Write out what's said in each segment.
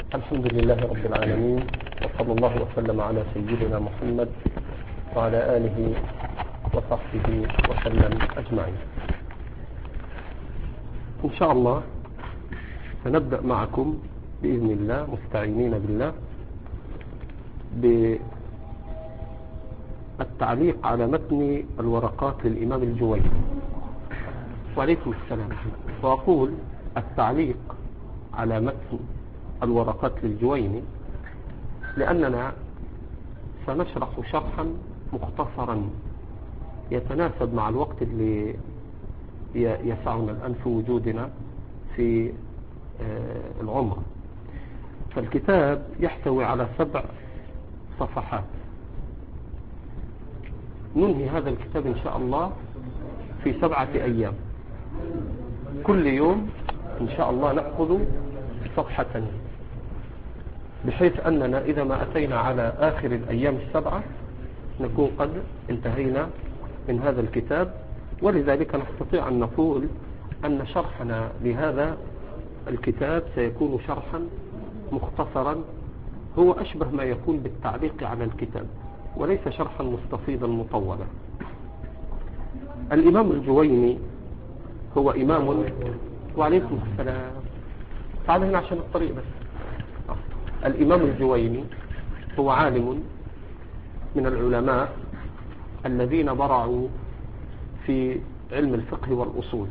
الحمد لله رب العالمين، وصلى الله وسلم على سيدنا محمد وعلى آله وصحبه وسلم أجمعين. إن شاء الله سنبدأ معكم بإذن الله مستعينين بالله بالتعليق على متن الورقات للإمام الجويني. وعليكم السلام. وأقول التعليق على متن الورقات للجويني لأننا سنشرح شرحا مختصرا يتناسب مع الوقت اللي يسعنا الآن في وجودنا في العمرة. فالكتاب يحتوي على 7 صفحات. ننهي هذا الكتاب إن شاء الله في 7 أيام، كل يوم إن شاء الله نأخذ صفحة، بحيث أننا إذا ما أتينا على آخر الأيام 7 نكون قد انتهينا من هذا الكتاب. ولذلك نستطيع أن نقول أن شرحنا لهذا الكتاب سيكون شرحا مختصرا، هو أشبه ما يكون بالتعليق على الكتاب وليس شرحا مستفيضا مطولا. الإمام الجويني هو إمام. وعليكم السلام. تعال هنا عشان الطريق بس. الإمام الجويني هو عالم من العلماء الذين برعوا في علم الفقه والأصول،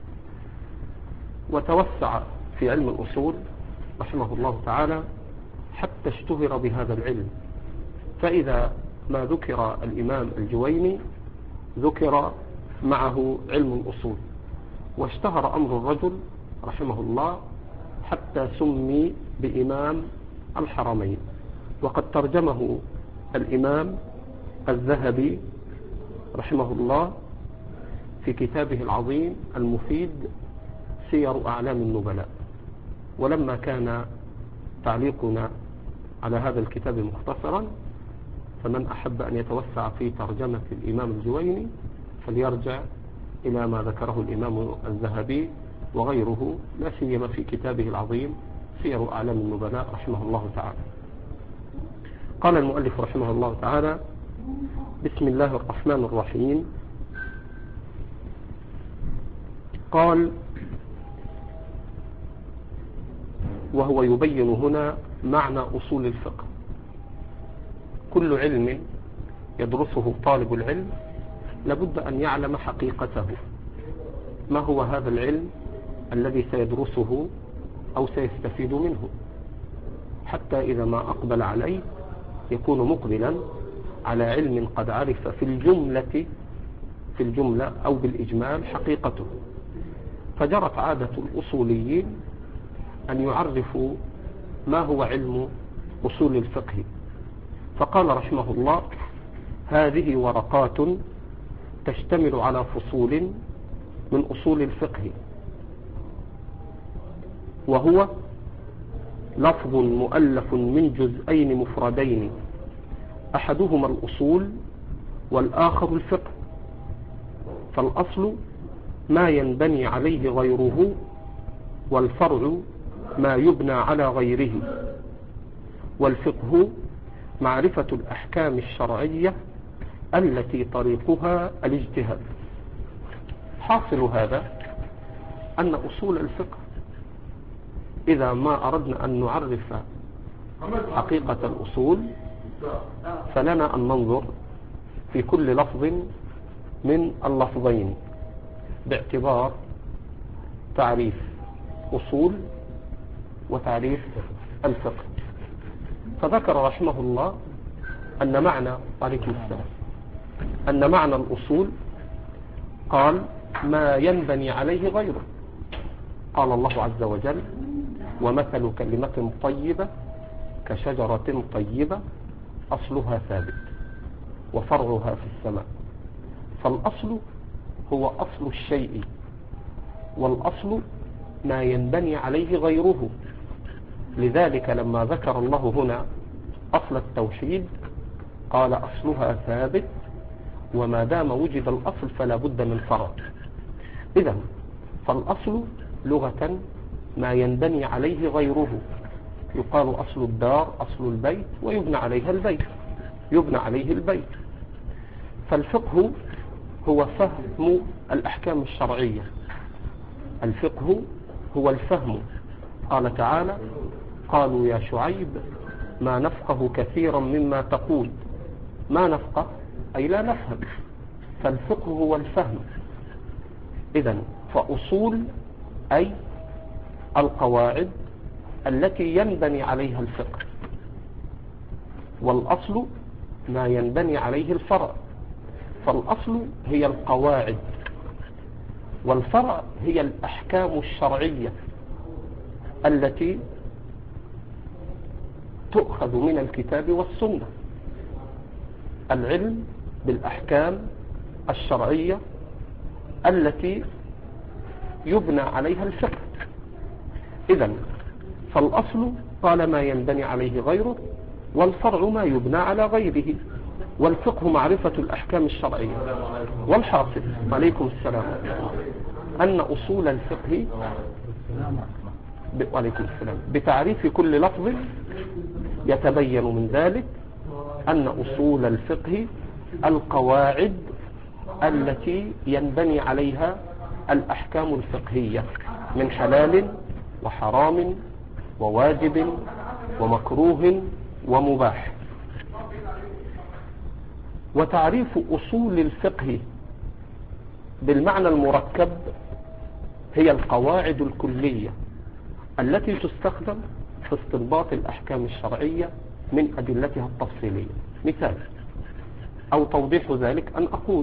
وتوسع في علم الأصول رحمه الله تعالى حتى اشتهر بهذا العلم. فإذا ما ذكر الإمام الجويني ذكر معه علم الأصول، واشتهر أمر الرجل رحمه الله حتى سمي بإمام الحرمين. وقد ترجمه الإمام الذهبي رحمه الله في كتابه العظيم المفيد سير أعلام النبلاء. ولما كان تعليقنا على هذا الكتاب مختصرا، فمن أحب أن يتوسع في ترجمة الإمام الجويني فليرجع إلى ما ذكره الإمام الذهبي وغيره، لا سيما في كتابه العظيم سير أعلام النبلاء رحمه الله تعالى. قال المؤلف رحمه الله تعالى: بسم الله الرحمن الرحيم. قال: وهو يبين هنا معنى أصول الفقه. كل علم يدرسه طالب العلم لابد أن يعلم حقيقته، ما هو هذا العلم الذي سيدرسه أو سيستفيد منه، حتى إذا ما أقبل عليه يكون مقبلا على علم قد عرف في الجملة أو بالإجمال حقيقته. فجرت عادة الأصوليين أن يعرفوا ما هو علم أصول الفقه. فقال رحمه الله: هذه ورقات تشتمل على فصول من أصول الفقه، وهو لفظ مؤلف من جزئين مفردين، أحدهما الأصول والآخر الفقه. فالأصل ما ينبني عليه غيره، والفرع ما يبنى على غيره. والفقه معرفة الأحكام الشرعية التي طريقها الاجتهاد. حاصل هذا أن أصول الفقه إذا ما أردنا أن نعرف حقيقة الأصول فلنا أن ننظر في كل لفظ من اللفظين باعتبار تعريف أصول وتعريف الفقه. فذكر رحمه الله أن معنى عليكم السلام أن معنى الأصول قال: ما ينبني عليه غيره. قال الله عز وجل: ومثل كلمة طيبة كشجرة طيبة أصلها ثابت وفرعها في السماء. فالأصل هو أصل الشيء، والأصل ما ينبني عليه غيره. لذلك لما ذكر الله هنا أصل التوحيد قال: أصلها ثابت، وما دام وجد الأصل فلا بد من فرع. إذن فالأصل لغة ما ينبني عليه غيره، يقال أصل الدار أصل البيت ويبنى عليها البيت، يبنى عليه البيت. فالفقه هو فهم الأحكام الشرعية، الفقه هو الفهم. قال تعالى: قالوا يا شعيب ما نفقه كثيرا مما تقول. ما نفقه أي لا نفهم، فالفقه هو الفهم. إذن فأصول أي القواعد التي ينبني عليها الفقه، والأصل ما ينبني عليه الفرع. فالأصل هي القواعد، والفرع هي الأحكام الشرعية التي تؤخذ من الكتاب والسنة. العلم بالأحكام الشرعية التي يبنى عليها الفقه. إذن فالأصل قال ما ينبني عليه غيره، والفرع ما يبنى على غيره، والفقه معرفة الأحكام الشرعية. والحاصل عليكم السلام أن أصول الفقه وعليكم السلام بتعريف كل لفظ يتبين من ذلك أن أصول الفقه القواعد التي ينبني عليها الأحكام الفقهية من حلال وحرام وواجب ومكروه ومباح. وتعريف أصول الفقه بالمعنى المركب هي القواعد الكلية التي تستخدم في استنباط الأحكام الشرعية من أدلتها التفصيلية. مثال أو توضيح ذلك أن أقول: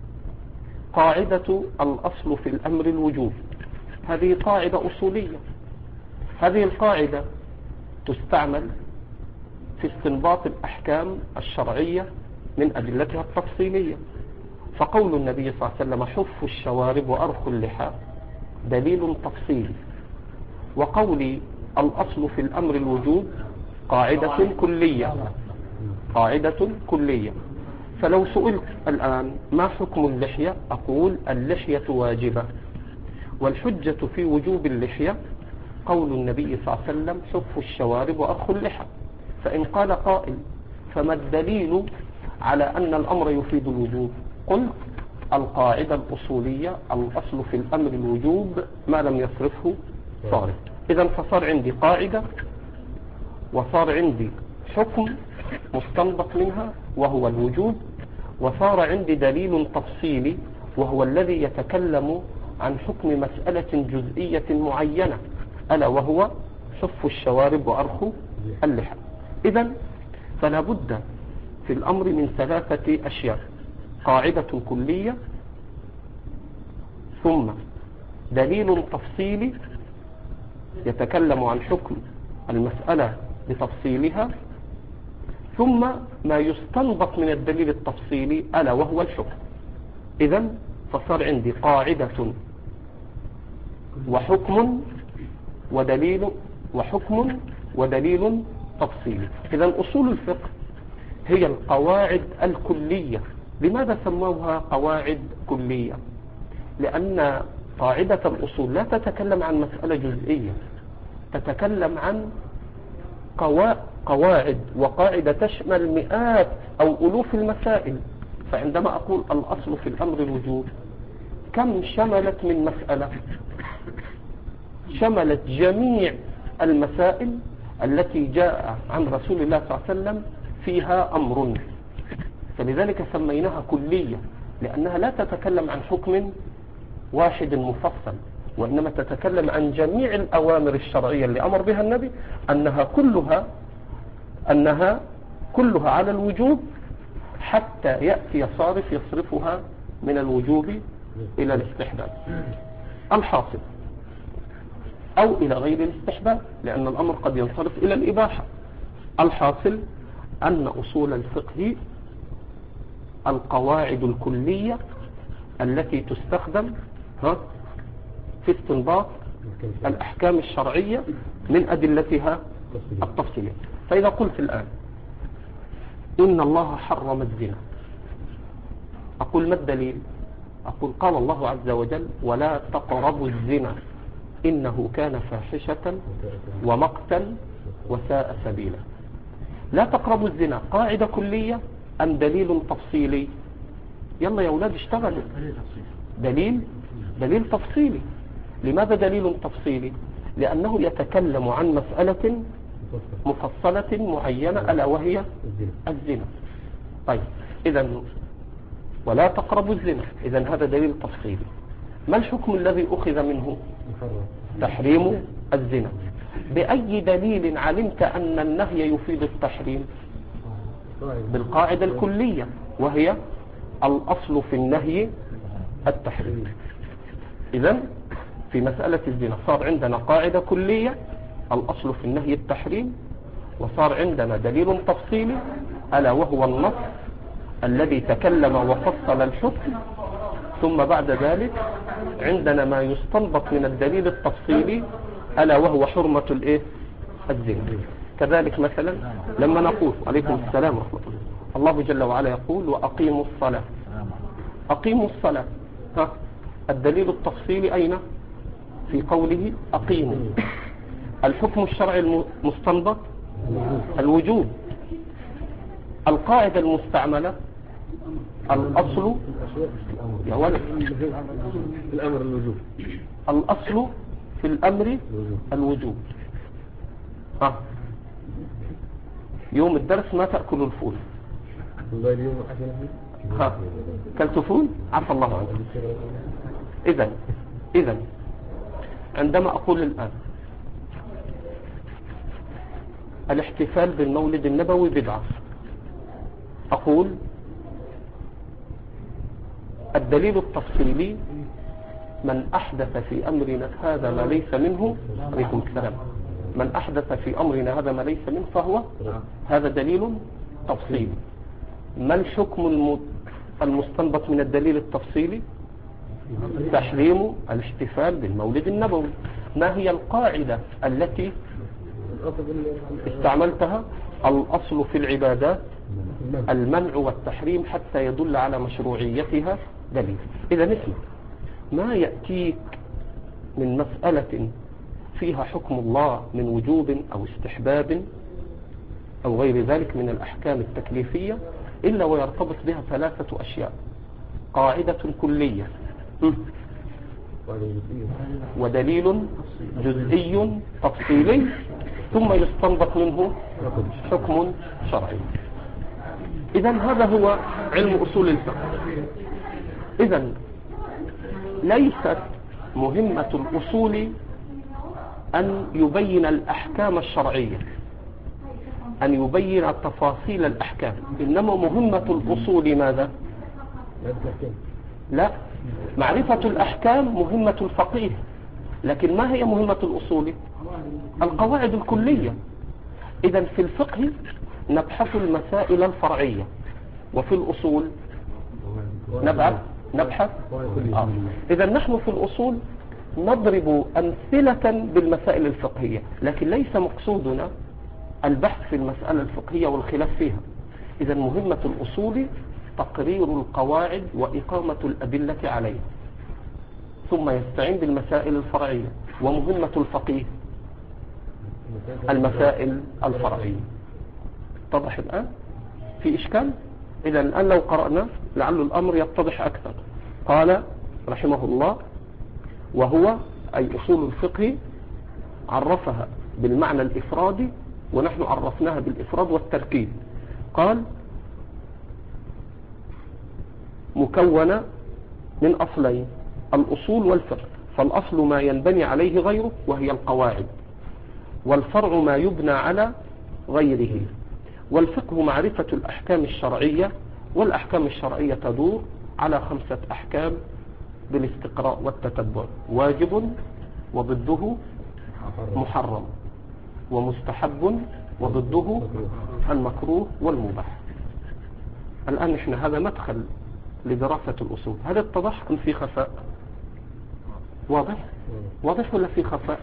قاعدة الأصل في الأمر الوجوب. هذه قاعدة أصولية، هذه القاعدة تستعمل في استنباط الأحكام الشرعية من أدلتها التفصيلية. فقول النبي صلى الله عليه وسلم: حف الشوارب وأرخ اللحى دليل تفصيلي. وقولي الأصل في الأمر الوجوب قاعدة كلية، قاعدة كلية. فلو سئلت الآن ما حكم اللحية، أقول اللحية واجبة، والحجة في وجوب اللحية قول النبي صلى الله عليه وسلم: حف الشوارب وأرخ اللحى. فإن قال قائل: فما الدليل على أن الأمر يفيد الوجوب؟ قلت: القاعدة الأصولية الأصل في الأمر الوجوب ما لم يصرفه صارف. إذن فصار عندي قاعدة وصار عندي حكم مستنبط منها وهو الوجوب، وصار عندي دليل تفصيلي وهو الذي يتكلم عن حكم مسألة جزئية معينة، ألا وهو حف الشوارب وأرخ اللحى. إذن فلا بد في الأمر من ثلاثة أشياء: قاعدة كلية، ثم دليل تفصيلي يتكلم عن حكم المسألة بتفصيلها، ثم ما يستنبط من الدليل التفصيلي ألا وهو الحكم. إذن فصار عندي قاعدة وحكم ودليل، وحكم ودليل تفصيلي. إذن أصول الفقه هي القواعد الكلية. لماذا سموها قواعد كلية؟ لأن قاعدة الأصول لا تتكلم عن مسألة جزئية، تتكلم عن قواعد وقاعدة تشمل مئات أو ألوف المسائل. فعندما أقول الأصل في الأمر الوجوب، كم شملت من مسألة؟ شملت جميع المسائل التي جاء عن رسول الله صلى الله عليه وسلم فيها أمر، فلذلك سميناها كلية، لأنها لا تتكلم عن حكم واحد مفصل، وإنما تتكلم عن جميع الأوامر الشرعية اللي أمر بها النبي، أنها كلها على الوجوب، حتى يأتي صارف يصرفها من الوجوب إلى الاستحباب الحاصل، أو إلى غير الاستحباب، لأن الأمر قد ينصرف إلى الإباحة. الحاصل أن أصول الفقه القواعد الكلية التي تستخدم في استنباط الأحكام الشرعية من أدلتها التفصيلية. فإذا قلت الآن إن الله حرم الزنا، أقول ما الدليل؟ أقول قال الله عز وجل: ولا تقربوا الزنا إنه كان فاحشة ومقتا وساء سبيلا. لا تقربوا الزنا قاعدة كلية أم دليل تفصيلي؟ يلا يا أولاد اشتغلوا. دليل تفصيلي. لماذا دليل تفصيلي؟ لأنه يتكلم عن مسألة مفصلة معينة ألا وهي الزنا. طيب إذن ولا تقربوا الزنا، إذن هذا دليل تفصيلي. ما الحكم الذي أخذ منه؟ تحريم الزنا. بأي دليل علمت أن النهي يفيد التحريم؟ بالقاعدة الكلية وهي الأصل في النهي التحريم. إذن في مسألة الزنا صار عندنا قاعدة كلية الأصل في النهي التحريم، وصار عندنا دليل تفصيلي ألا وهو النص الذي تكلم وفصل الحكم، ثم بعد ذلك عندنا ما يستنبط من الدليل التفصيلي ألا وهو حرمة الزنا. كذلك مثلا لما نقول عليكم السلام ورحمة الله، الله جل وعلا يقول وأقيموا الصلاة. أقيموا الصلاة، الدليل التفصيلي أين؟ في قوله أقيموا. الحكم الشرعي المستنبط الوجوب. القاعدة المستعملة الأصل يا ولد الأمر الوجوب. الأصل في الأمر الوجوب. يوم الدرس ما تأكلوا الفول. كلت فول عفى الله عنك. إذن عندما أقول الآن الاحتفال بالمولد النبوي بدعة، أقول الدليل التفصيلي من أحدث في أمرنا هذا ما ليس منه، عليكم السلام، من أحدث في أمرنا هذا ما ليس منه فهو هذا دليل تفصيلي. ما الحكم المستنبط من الدليل التفصيلي؟ تحريم الاحتفال بالمولد النبوي. ما هي القاعدة التي استعملتها؟ الأصل في العبادات المنع والتحريم حتى يدل على مشروعيتها دليل. إذا نسمع ما يأتيك من مسألة فيها حكم الله من وجوب أو استحباب أو غير ذلك من الأحكام التكليفية إلا ويرتبط بها ثلاثة أشياء: قاعدة كلية، ودليل جزئي تفصيلي، ثم يستنبط منه حكم شرعي. إذن هذا هو علم أصول الفقه. إذن ليست مهمة الأصول أن يبين الأحكام الشرعية، أن يبين تفاصيل الأحكام، إنما مهمة الأصول ماذا؟ لا، معرفة الأحكام مهمة الفقيه، لكن ما هي مهمة الأصول؟ القواعد الكلية. إذن في الفقه نبحث المسائل الفرعية، وفي الأصول نبحث إذن نحن في الأصول نضرب أمثلة بالمسائل الفقهية، لكن ليس مقصودنا البحث في المسألة الفقهية والخلاف فيها. إذن مهمة الأصول تقرير القواعد وإقامة الأدلة عليها، ثم يستعين بالمسائل الفرعية. ومهمة الفقيه المسائل الفرعية. اتضح الآن؟ في إشكال؟ إذن الآن لو قرأنا لعل الأمر يتضح أكثر. قال رحمه الله: وهو أي أصول الفقه عرفها بالمعنى الإفرادي، ونحن عرفناها بالإفراد والتركيب. قال: مكونة من أصلين: الأصول والفقه. فالأصل ما ينبني عليه غيره وهي القواعد، والفرع ما يبنى على غيره. والفقه معرفة الأحكام الشرعية، والأحكام الشرعية تدور على 5 أحكام بالاستقراء والتتبع: واجب وضده محرم، ومستحب وضده المكروه والمباح. الآن إحنا هذا مدخل لدراسة الأصول. هل اتضح أم في خفاء؟ واضح ولا في خفاء؟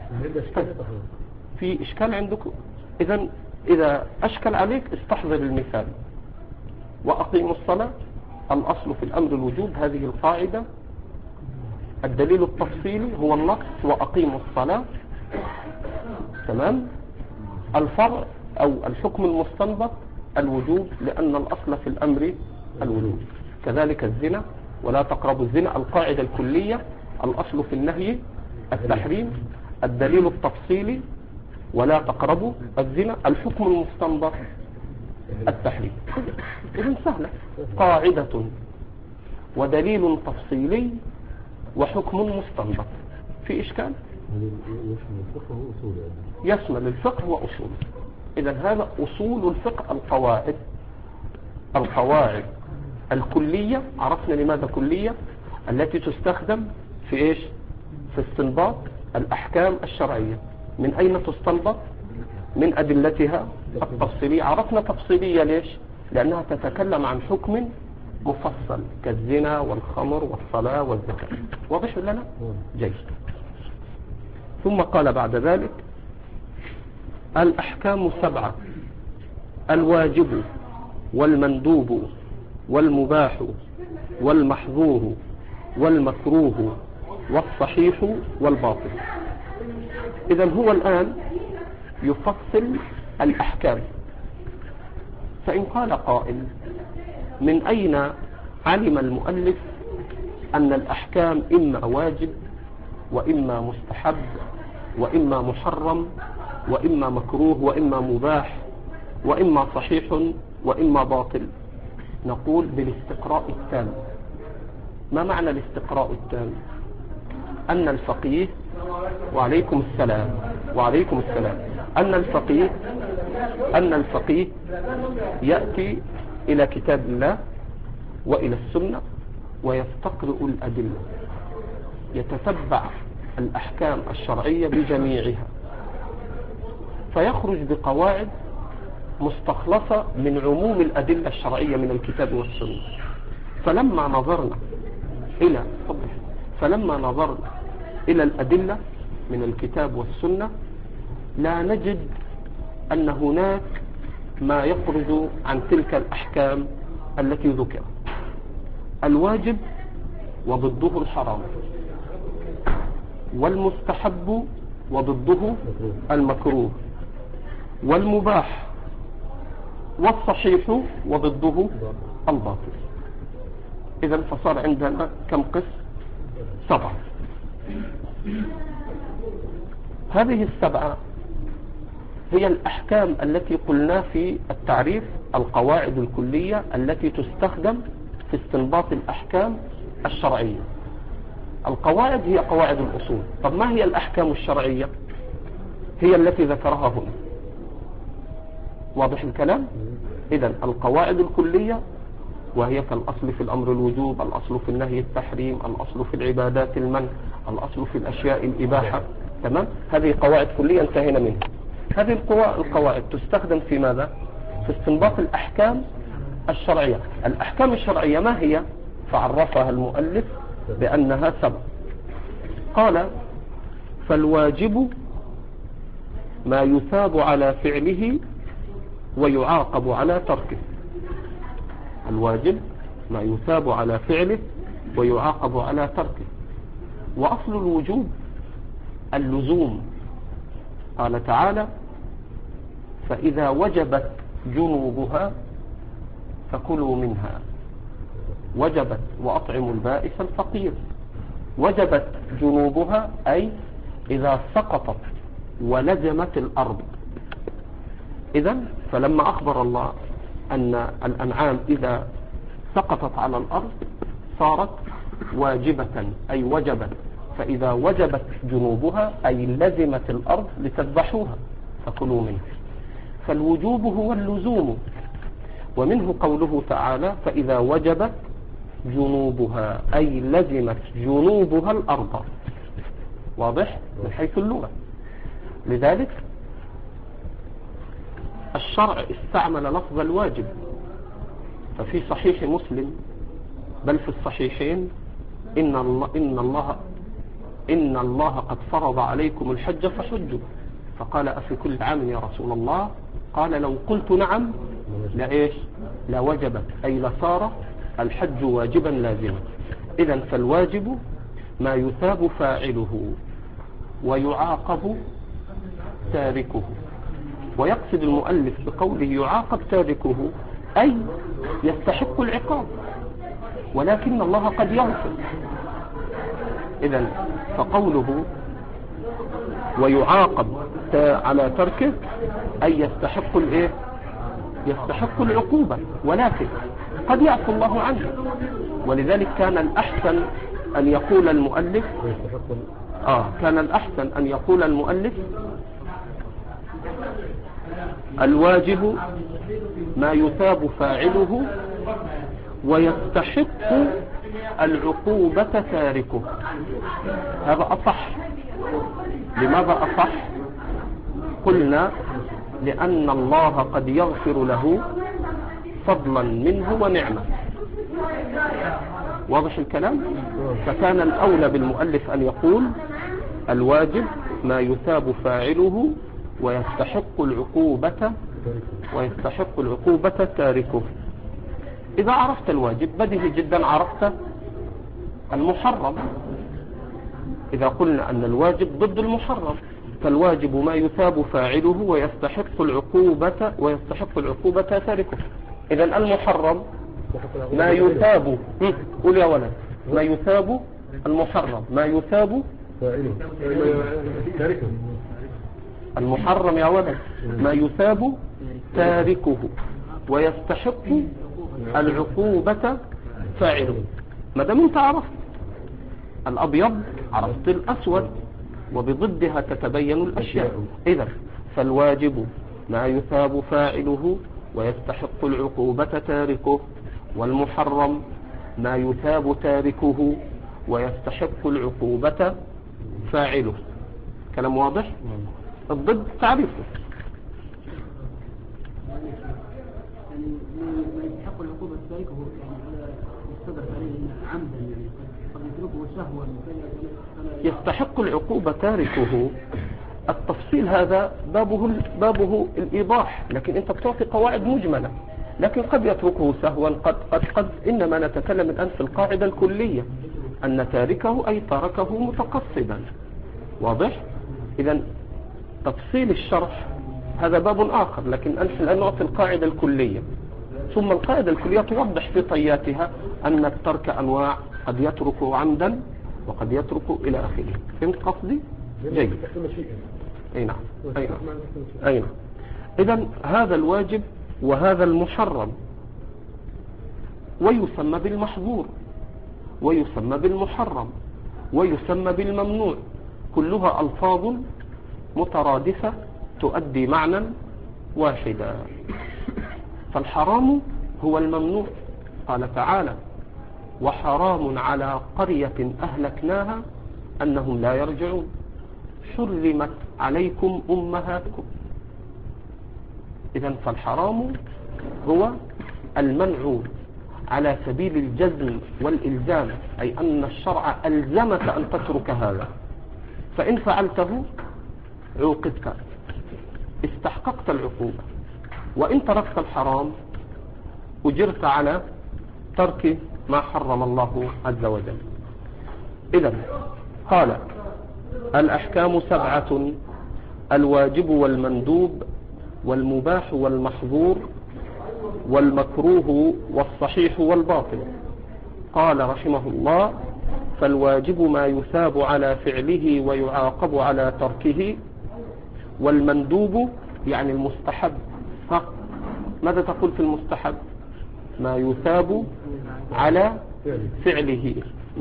في إشكال عندكم؟ إذا أشكل عليك استحضر المثال: وأقيموا الصلاة، الأصل في الأمر الوجوب، هذه القاعدة. الدليل التفصيلي هو النص: وأقيموا الصلاة. تمام؟ الفرع أو الحكم المستنبط الوجوب، لأن الأصل في الأمر الوجوب. كذلك الزنا، ولا تقربوا الزنا، القاعدة الكلية الأصل في النهي التحريم، الدليل التفصيلي ولا تقربوا الزنا، الحكم المستنبط التحريم. إذن سهلة، قاعدة ودليل تفصيلي وحكم مستنبط. في إشكال؟ يشمل الفقه وأصوله. إذن هذا أصول الفقه، القواعد الكلية. عرفنا لماذا كلية؟ التي تستخدم في إيش؟ في استنباط الأحكام الشرعية. من أين تستنبط؟ من أدلتها التفصيلية. عرفنا تفصيلية ليش؟ لأنها تتكلم عن حكم مفصل كالزنا والخمر والصلاة والزكاة. واضح لنا؟ جيد. ثم قال بعد ذلك: الأحكام 7: الواجب والمندوب والمباح والمحظور والمكروه والصحيح والباطل. إذن هو الآن يفصل الأحكام. فإن قال قائل: من أين علم المؤلف أن الأحكام إما واجب وإما مستحب وإما محرم وإما مكروه وإما مباح وإما صحيح وإما باطل؟ نقول: بالاستقراء التام. ما معنى الاستقراء التام؟ أن الفقيه وعليكم السلام أن الفقيه يأتي إلى كتاب الله وإلى السنة ويستقرئ الأدلة، يتتبع الأحكام الشرعية بجميعها، فيخرج بقواعد مستخلصة من عموم الأدلة الشرعية من الكتاب والسنة. فلما نظرنا إلى الأدلة من الكتاب والسنة لا نجد أن هناك ما يخرج عن تلك الأحكام التي ذكرت. الواجب وضده الحرام، والمستحب وضده المكروه، والمباح والصحيح وضده الباطل. إذن فصار عندنا كم قسم؟ 7. هذه ال7 هي الأحكام التي قلنا في التعريف القواعد الكلية التي تستخدم في استنباط الأحكام الشرعية. القواعد هي قواعد الأصول. طب ما هي الأحكام الشرعية؟ هي التي ذكرها هنا. واضح الكلام؟ إذن القواعد الكلية وهي كالأصل في الأمر الوجوب، الأصل في النهي التحريم، الأصل في العبادات المنع، الأصل في الأشياء الإباحة. تمام؟ هذه قواعد كلية انتهينا منها. هذه القواعد تستخدم في ماذا؟ في استنباط الأحكام الشرعية. الأحكام الشرعية ما هي؟ فعرفها المؤلف بأنها 7. قال: فالواجب ما يثاب على فعله ويعاقب على تركه. الواجب ما يثاب على فعله ويعاقب على تركه. وأصل الوجوب اللزوم. قال تعالى: فإذا وجبت جنوبها فكلوا منها. وجبت وأطعموا البائس الفقير. وجبت جنوبها أي إذا سقطت ولزمت الأرض. إذن فلما أخبر الله أن الأنعام إذا سقطت على الأرض صارت واجبة أي وجبت، فإذا وجبت جنوبها أي لزمت الأرض لتذبحوها فكلوا منها. فالوجوب هو اللزوم، ومنه قوله تعالى: فإذا وجبت جنوبها أي لزمت جنوبها الأرض. واضح؟ من حيث اللغة. لذلك الشرع استعمل لفظ الواجب. ففي صحيح مسلم بل في الصحيحين: إن الله قد فرض عليكم الحج فحجوا. فقال: أفي كل عام يا رسول الله؟ قال: لو قلت نعم لإيش؟ لوجبت أي لصار الحج واجبا لازما. إذن فالواجب ما يثاب فاعله ويعاقب تاركه. ويقصد المؤلف بقوله يعاقب تاركه أي يستحق العقاب، ولكن الله قد يغفر. إذن فقوله ويعاقب على تركه أي يستحق الإيه؟ يستحق العقوبة، ولكن قد يعفو الله عنه. ولذلك كان الأحسن أن يقول المؤلف الواجب ما يثاب فاعله ويستحق العقوبة تاركه. هذا أصح. لماذا أصح؟ قلنا لأن الله قد يغفر له فضلا منه ونعمة. واضح الكلام؟ فكان الأولى بالمؤلف أن يقول الواجب ما يثاب فاعله ويستحق العقوبة تاركه. إذا عرفت الواجب بديهي جدا عرفت المحرم. إذا قلنا أن الواجب ضد المحرم، فالواجب ما يثاب فاعله ويستحق العقوبة تاركه. إذن المحرم ما يثاب، قل يا ولد، ما يثاب المحرم، ما يثاب تاركه. المحرم يا ولد ما يثاب تاركه ويستحق العقوبة فاعله. ما دام انت عرفت الأبيض عرفت الأسود، وبضدها تتبين الأشياء. إذا فالواجب ما يثاب فاعله ويستحق العقوبة تاركه، والمحرم ما يثاب تاركه ويستحق العقوبة فاعله. كلام واضح؟ الضد تعريفه. ما يستحق العقوبة تاركه يعني يستدرك عليه عمدا، يعني قد يتركه سهوا. يستحق العقوبة تاركه التفصيل هذا بابه الإيضاح، لكن أنت بتعطي قواعد مجملة. لكن قد يتركه سهوا، قد إنما نتكلم الآن في القاعدة الكلية أن تاركه أي تركه متقصدا. واضح؟ إذن تفصيل الشرح هذا باب آخر، لكن الآن نعطي القاعدة الكلية، ثم القاعدة الكلية توضح في طياتها أن الترك أنواع، قد يترك عمدا وقد يترك إلى آخره. فهمت قصدي؟ جيد. أي نعم. إذن هذا الواجب وهذا المحرم، ويسمى بالمحظور ويسمى بالمحرم ويسمى بالممنوع، كلها ألفاظ مترادفة تؤدي معنى واحدا. فالحرام هو الممنوع، قال تعالى وحرام على قرية أهلكناها أنهم لا يرجعون، حرمت عليكم أمهاتكم. إذن فالحرام هو المنع على سبيل الجزم والإلزام، أي أن الشرع ألزمك أن تترك هذا، فإن فعلته عوقبت، استحققت العقوبة. وإن تركت الحرام أجرت على ترك ما حرم الله عز وجل. إذن قال الأحكام 7: الواجب والمندوب والمباح والمحظور والمكروه والصحيح والباطل. قال رحمه الله فالواجب ما يثاب على فعله ويعاقب على تركه، والمندوب يعني المستحب. ماذا تقول في المستحب؟ ما يثاب على فعله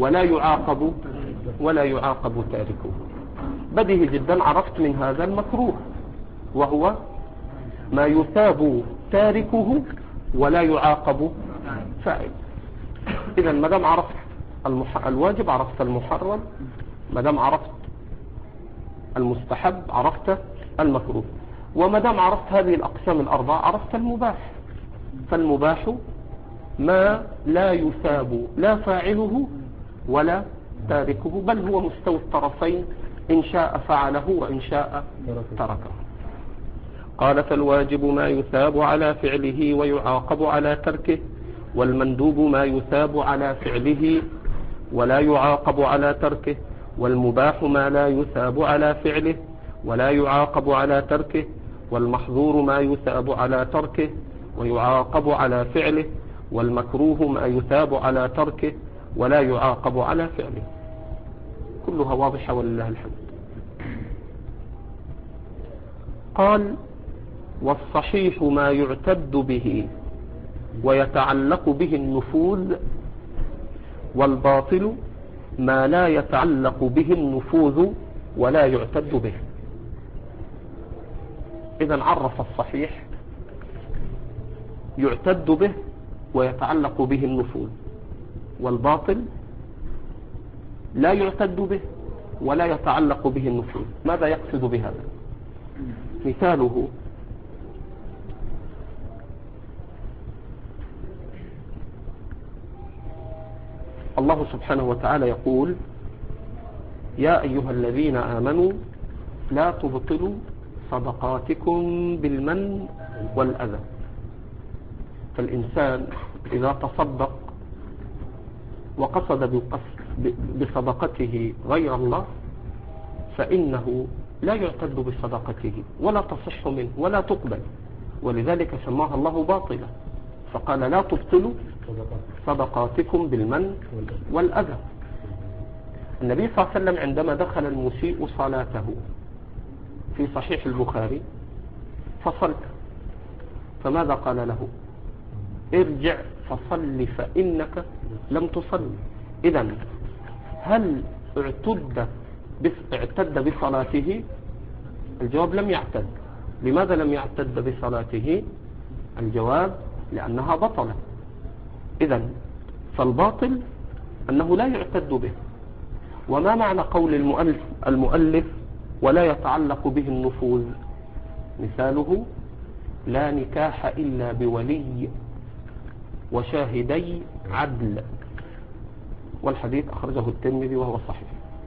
ولا يعاقب تاركه. بديه جدا عرفت من هذا المكروه، وهو ما يثاب تاركه ولا يعاقب فاعل. إذا ما دام عرفت الواجب عرفت المحرم، ما دام عرفت المستحب عرفت المكروه، وما دام عرفت هذه الأقسام الأربعة عرفت المباح. فالمباح ما لا يثاب لا فاعله ولا تاركه، بل هو مستوى الطرفين، إن شاء فعله وإن شاء تركه. قال فالواجب ما يثاب على فعله ويعاقب على تركه، والمندوب ما يثاب على فعله ولا يعاقب على تركه، والمباح ما لا يثاب على فعله ولا يعاقب على تركه، والمحظور ما يثاب على تركه ويعاقب على فعله، والمكروه ما يثاب على تركه ولا يعاقب على فعله. كلها واضحة ولله الحمد. قال: والصحيح ما يعتد به ويتعلق به النفوذ، والباطل ما لا يتعلق به النفوذ ولا يعتد به. إذن عرف الصحيح يعتد به ويتعلق به النفوذ، والباطل لا يعتد به ولا يتعلق به النفوذ. ماذا يقصد بهذا؟ مثاله: الله سبحانه وتعالى يقول: يا أيها الذين آمنوا لا تبطلوا صدقاتكم بالمن والأذى. فالإنسان إذا تصدق وقصد بصدقته غير الله فإنه لا يعتد بصدقته ولا تصح منه ولا تقبل، ولذلك سماها الله باطلة، فقال: لا تبطلوا صدقاتكم بالمن والأذى. النبي صلى الله عليه وسلم عندما دخل المسيء صلاته في صحيح البخاري فصل، فماذا قال له؟ ارجع فصل فإنك لم تصل. إذن هل اعتد بصلاته؟ الجواب: لم يعتد. لماذا لم يعتد بصلاته؟ الجواب: لأنها بطلة. إذن فالباطل أنه لا يعتد به. وما معنى قول المؤلف ولا يتعلق به النفوذ؟ مثاله: لا نكاح إلا بولي وشاهدي عدل، والحديث أخرجه الترمذي وهو صحيح.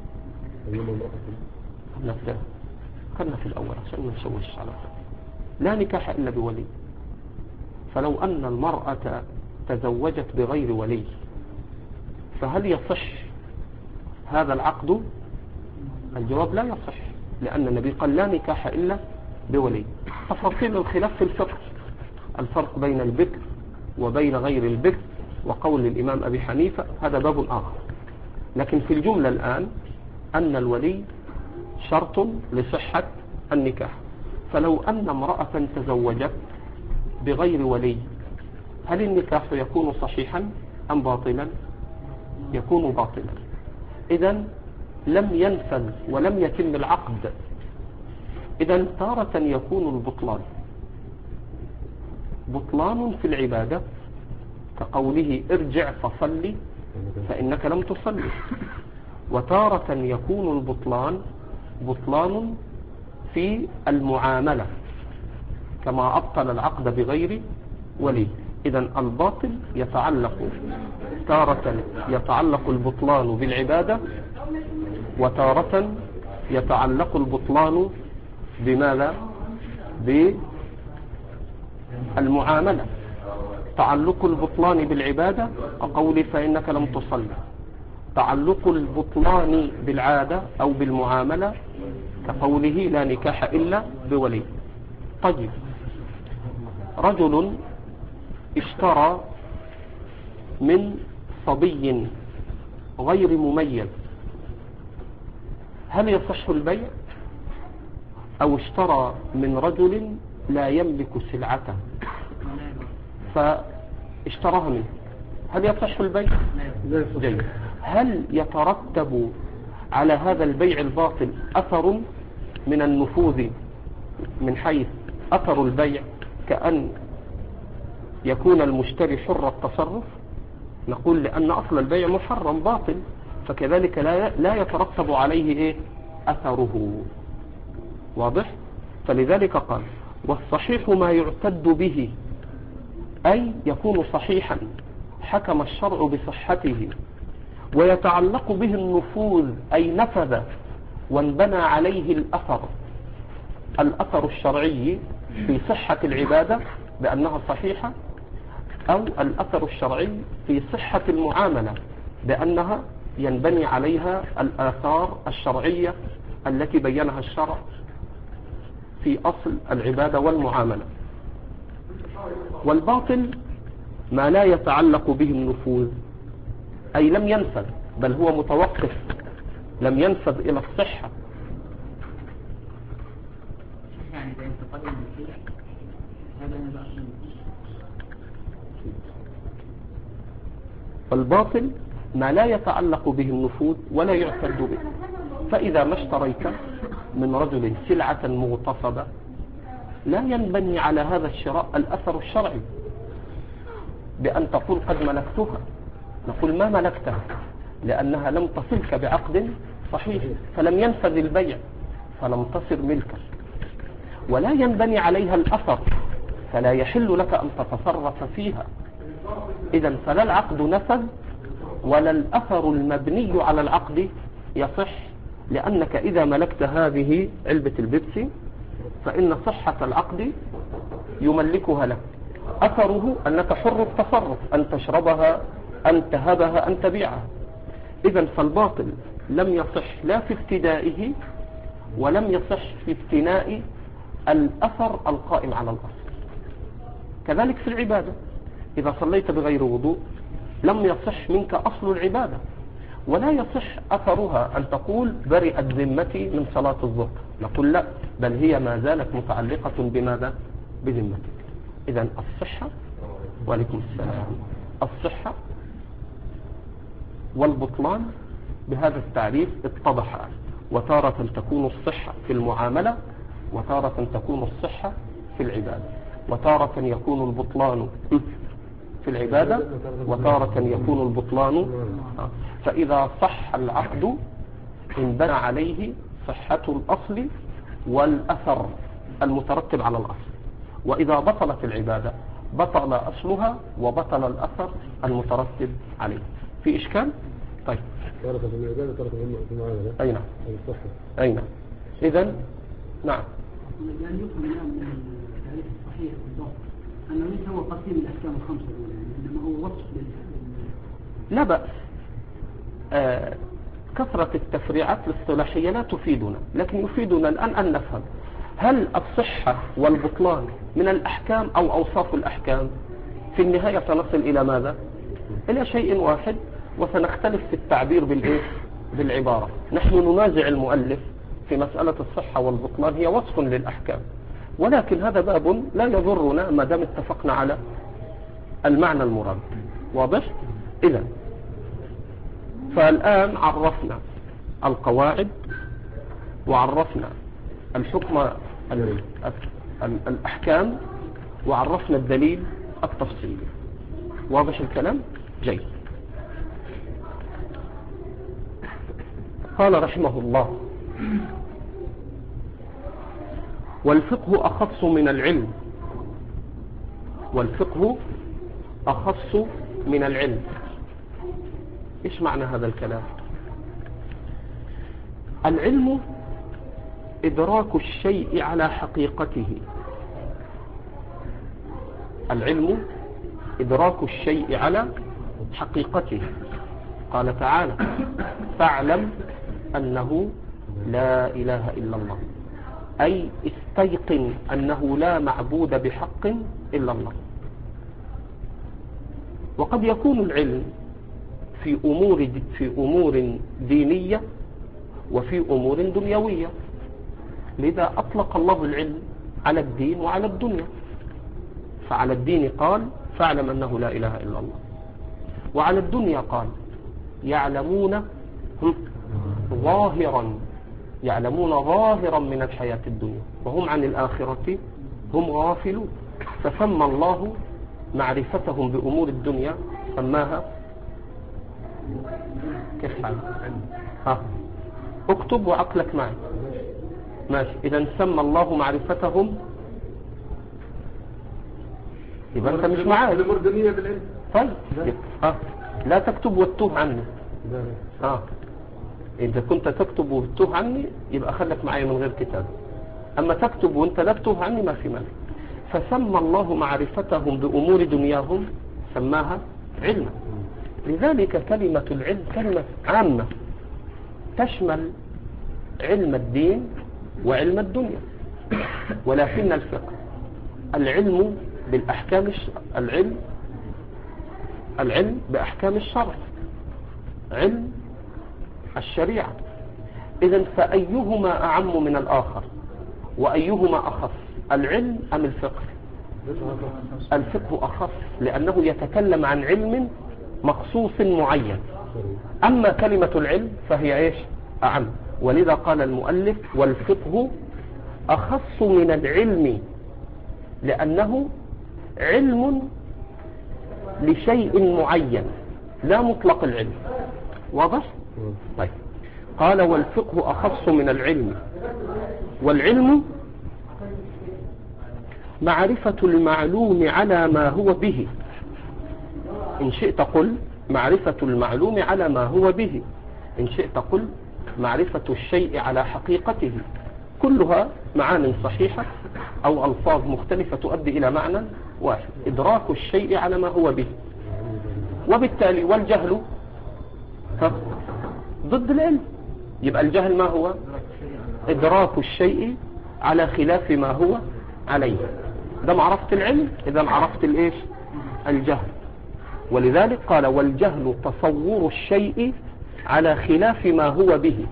خلنا في الأول عشان ما نشوش على فكرة. لا نكاح إلا بولي، فلو أن المرأة تزوجت بغير ولي فهل يصح هذا العقد؟ الجواب: لا يصح، لأن النبي قال: لا نكاح إلا بولي. تفاصيل الخلاف في الفقه، الفرق بين البكر وبين غير البكر، وقول الإمام أبي حنيفة، هذا باب آخر. لكن في الجملة الآن أن الولي شرط لصحة النكاح. فلو أن امرأة تزوجت بغير ولي هل النكاح يكون صحيحا أم باطلا؟ يكون باطلا. إذن لم ينفذ ولم يتم العقد. إذن تارة يكون البطلان بطلان في العبادة كقوله: ارجع فصلي فإنك لم تصلي. وتارة يكون البطلان بطلان في المعاملة كما أبطل العقد بغير ولي. إذن الباطل تارة يتعلق البطلان بالعبادة، وتارة يتعلق البطلان بماذا؟ بالمعاملة. تعلق البطلان بالعبادة كقول فإنك لم تصلي، تعلق البطلان بالعادة أو بالمعاملة كقوله: لا نكاح إلا بولي. طيب، رجل اشترى من صبي غير مميز، هل يصح البيع؟ أو اشترى من رجل لا يملك سلعته فاشتراها منه، هل يصح البيع؟ جيد. هل يترتب على هذا البيع الباطل أثر من النفوذ من حيث أثر البيع، كأن يكون المشتري حر التصرف؟ نقول: لأن أصل البيع محرم باطل، فكذلك لا يترتب عليه أثره. واضح؟ فلذلك قال: والصحيح ما يعتد به، أي يكون صحيحا حكم الشرع بصحته، ويتعلق به النفوذ أي نفذ وانبنى عليه الأثر الشرعي في صحة العبادة بأنها صحيحة، أو الأثر الشرعي في صحة المعاملة بأنها ينبني عليها الآثار الشرعية التي بينها الشرع في أصل العبادة والمعاملة. والباطل ما لا يتعلق به النفوذ، أي لم ينفذ، بل هو متوقف، لم ينفذ إلى الصحة. يعني إذا انتقل من الشيء هذا نبع منه. فالباطل ما لا يتعلق به النفوذ ولا يعتد به. فإذا ما اشتريت من رجل سلعة مغتصبة لا ينبني على هذا الشراء الأثر الشرعي بأن تقول قد ملكتها. نقول ما ملكتها لأنها لم تصلك بعقد صحيح، فلم ينفذ البيع فلم تصر ملكا. ولا ينبني عليها الأثر فلا يحل لك أن تتصرف فيها. إذن فلا العقد نفذ ولا الأثر المبني على العقد يصح، لأنك إذا ملكت هذه علبة البيبسي فإن صحة العقد يملكها لك، أثره أنك حر التصرف، أن تشربها، أن تهبها، أن تبيعها. إذن فالباطل لم يصح لا في ابتدائه ولم يصح في ابتناء الأثر القائم على الأصل. كذلك في العبادة، إذا صليت بغير وضوء لم يصح منك أصل العبادة، ولا يصح أثرها أن تقول برئت ذمتي من صلاة الظهر. نقول لا، بل هي ما زالت متعلقة بماذا؟ بذمتك. إذن الصحة، وعليكم السلام، الصحة والبطلان بهذا التعريف اتضح. وتارة تكون الصحة في المعاملة، وتارة تكون الصحة في العبادة، وتارة يكون البطلان في العبادة، وتارة يكون البطلان. فإذا صح العقد انبنى عليه صحة الأصل والأثر المترتب على الأصل، وإذا بطلت العبادة بطل أصلها وبطل الأثر المترتب عليه. في إشكال؟ طيب. تارة في العبادة، تارة في المعاملة. أي نعم. أي نعم. إذن نعم. يعني يفهم الآن من التعريف الصحيح بالضبط أنه ليس هو قسيم الأحكام الخمسة، يعني إنما هو وصف لا بأس. كثرة التفريعات الاصطلاحية لا تفيدنا، لكن يفيدنا الآن أن نفهم هل الصحة والبطلان من الأحكام أو أوصاف الأحكام. في النهاية سنصل إلى ماذا؟ إلى شيء واحد، وسنختلف في التعبير بالعبارة. نحن ننازع المؤلف في مسألة الصحة والبطلان، هي وصف للأحكام، ولكن هذا باب لا يضرنا ما دام اتفقنا على المعنى المراد. واضح؟ إذن فالآن عرفنا القواعد وعرفنا الحكم الأحكام وعرفنا الدليل التفصيلي. واضح الكلام؟ جيد. قال رحمه الله: والفقه أخص من العلم. والفقه أخص من العلم. إيش معنى هذا الكلام؟ العلم إدراك الشيء على حقيقته. العلم إدراك الشيء على حقيقته. قال تعالى: فاعلم أنه لا إله إلا الله، أي استيقن أنه لا معبود بحق إلا الله. وقد يكون العلم في أمور دينية وفي أمور دنيوية، لذا أطلق الله العلم على الدين وعلى الدنيا. فعلى الدين قال: فاعلم أنه لا إله إلا الله. وعلى الدنيا قال: يعلمون ظاهرا من الحياة الدنيا وهم عن الآخرة هم غافلون. فسمى الله معرفتهم بأمور الدنيا، سماها كيف حال؟ اكتب وعقلك معي. ماشي. إذا سمى الله معرفتهم، يبقى أنت مش معاي. الأمور الدنيا بالعلم. طيب. لا تكتب وتوه عني. إذا كنت تكتب وتوه عني يبقى خلك معي من غير كتاب. أما تكتب وانت لا تتوه عني ما في مانع. فسمى الله معرفتهم بأمور دنياهم سماها علما. لذلك كلمة العلم كلمة عامة تشمل علم الدين وعلم الدنيا. ولكن الفقه العلم بالأحكام العلم بأحكام الشرع، علم الشريعة. إذن فأيهما أعم من الآخر وأيهما أخص، العلم أم الفقه؟ الفقه أخص لأنه يتكلم عن علم مخصوص معين. أما كلمة العلم فهي إيش؟ أعم. ولذا قال المؤلف والفقه أخص من العلم لأنه علم لشيء معين لا مطلق العلم. واضح؟ طيب. قال والفقه أخص من العلم، والعلم معرفة المعلوم على ما هو به. إن شئت قل معرفة المعلوم على ما هو به، إن شئت قل معرفة الشيء على حقيقته، كلها معان صحيحة أو ألفاظ مختلفة تؤدي إلى معنى واحد، إدراك الشيء على ما هو به. وبالتالي والجهل ضد العلم، يبقى الجهل ما هو؟ إدراك الشيء على خلاف ما هو عليه. ده معرفة العلم، إذا عرفت الإيش؟ الجهل. ولذلك قال والجهل تصور الشيء على خلاف ما هو به.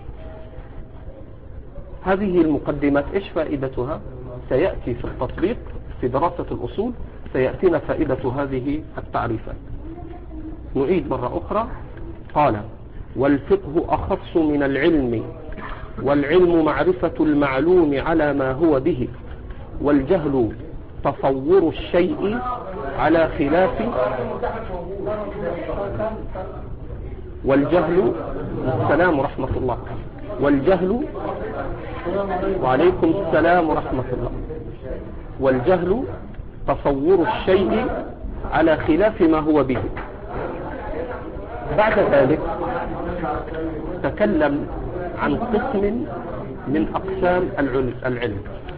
هذه المقدمات إيش فائدتها؟ سيأتي في التطبيق في دراسة الأصول سيأتينا فائدة هذه التعريفات. نعيد مرة أخرى. قال والفقه أخص من العلم، والعلم معرفة المعلوم على ما هو به، والجهل تصور الشيء على خلاف، والجهل السلام ورحمة الله، والجهل وعليكم السلام ورحمة الله، والجهل تصور الشيء على خلاف ما هو به. بعد ذلك تكلم عن قسم من أقسام العلم،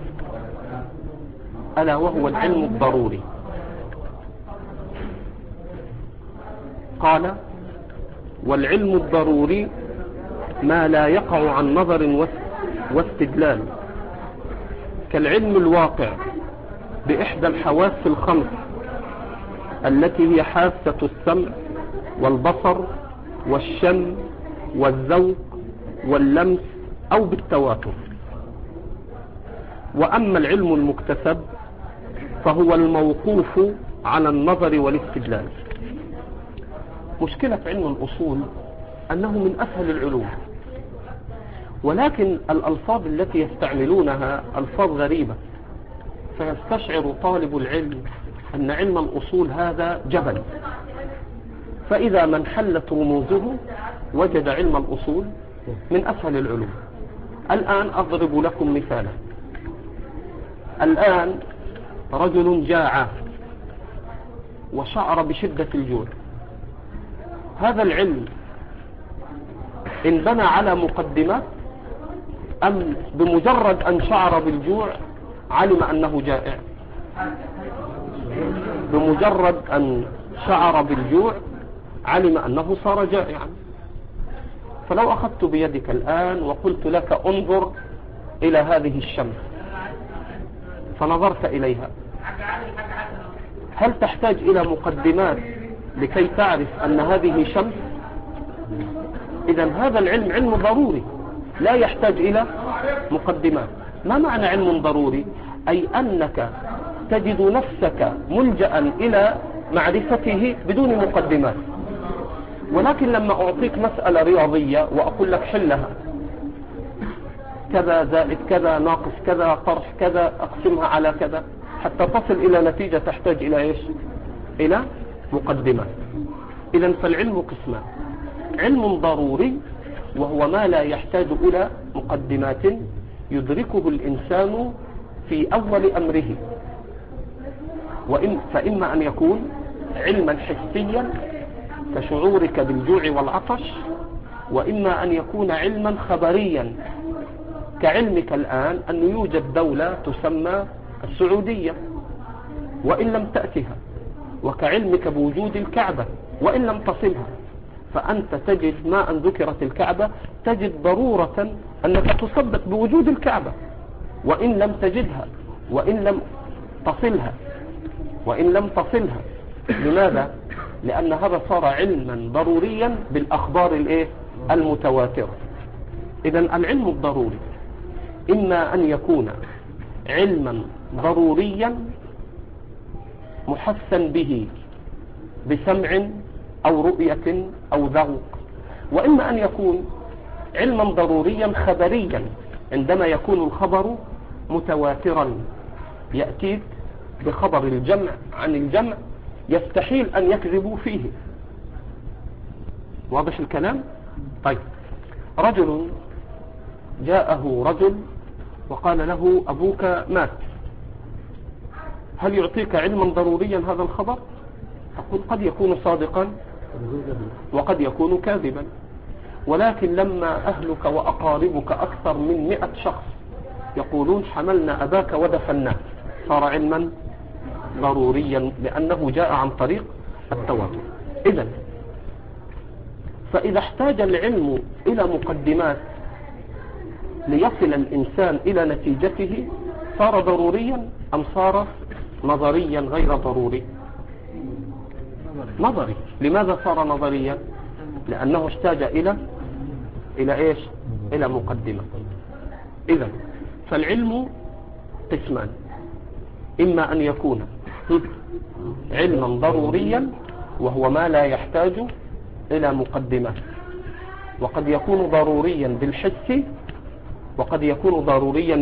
ألا وهو العلم الضروري. قال والعلم الضروري ما لا يقع عن نظر واستدلال، كالعلم الواقع بإحدى الحواس الخمس التي هي حاسة السمع والبصر والشم والذوق واللمس أو بالتواتر. وأما العلم المكتسب فهو الموقوف على النظر والاستدلال. مشكلة علم الأصول أنه من أسهل العلوم، ولكن الألفاظ التي يستعملونها ألفاظ غريبة، فيستشعر طالب العلم أن علم الأصول هذا جبل، فإذا من حلت رموزه وجد علم الأصول من أسهل العلوم. الآن أضرب لكم مثالا. الآن رجل جاع وشعر بشدة الجوع، هذا العلم إن بنى على مقدمات أم بمجرد أن شعر بالجوع علم أنه جائع؟ بمجرد أن شعر بالجوع علم أنه صار جائعا. فلو أخذت بيدك الآن وقلت لك انظر إلى هذه الشمس، فنظرت إليها، هل تحتاج إلى مقدمات لكي تعرف أن هذه شمس؟ إذن هذا العلم علم ضروري لا يحتاج إلى مقدمات. ما معنى علم ضروري؟ أي أنك تجد نفسك ملجأ إلى معرفته بدون مقدمات. ولكن لما أعطيك مسألة رياضية وأقول لك حلها، كذا زائد كذا ناقص كذا طرح كذا أقسمها على كذا حتى تصل إلى نتيجة، تحتاج إلى إيش؟ إلى مقدمات. إذن فالعلم قسمان: علم ضروري وهو ما لا يحتاج إلى مقدمات يدركه الإنسان في أول أمره، فإما أن يكون علما حسيا كشعورك بالجوع والعطش، وإما أن يكون علما خبريا كعلمك الآن أن يوجد دولة تسمى السعودية وإن لم تأتها، وكعلمك بوجود الكعبة وإن لم تصلها. فأنت تجد ما أن ذكرت الكعبة تجد ضرورة أنك تصدق بوجود الكعبة، وإن لم تجدها وإن لم تصلها. لماذا؟ لأن هذا صار علما ضروريا بالأخبار المتواترة. إذن العلم الضروري إما أن يكون علما ضروريا محسن به بسمع أو رؤية أو ذوق، وإما أن يكون علما ضروريا خبريا عندما يكون الخبر متواترا، يأتيك بخبر الجمع عن الجمع يستحيل أن يكذبوا فيه. واضح الكلام؟ طيب، رجل جاءه رجل وقال له أبوك مات، هل يعطيك علما ضروريا هذا الخبر؟ تقول قد يكون صادقا وقد يكون كاذبا، ولكن لما أهلك وأقاربك أكثر من 100 شخص يقولون حملنا أباك ودفناه، صار علما ضروريا لأنه جاء عن طريق التواتر. إذن فإذا احتاج العلم إلى مقدمات ليصل الإنسان إلى نتيجته صار ضروريا أم صار نظريا غير ضروري؟ نظري. لماذا صار نظريا؟ لأنه احتاج إلى مقدمة. إذن فالعلم قسمان، إما أن يكون علما ضروريا وهو ما لا يحتاج إلى مقدمة، وقد يكون ضروريا بالحس، وقد يكون ضروريا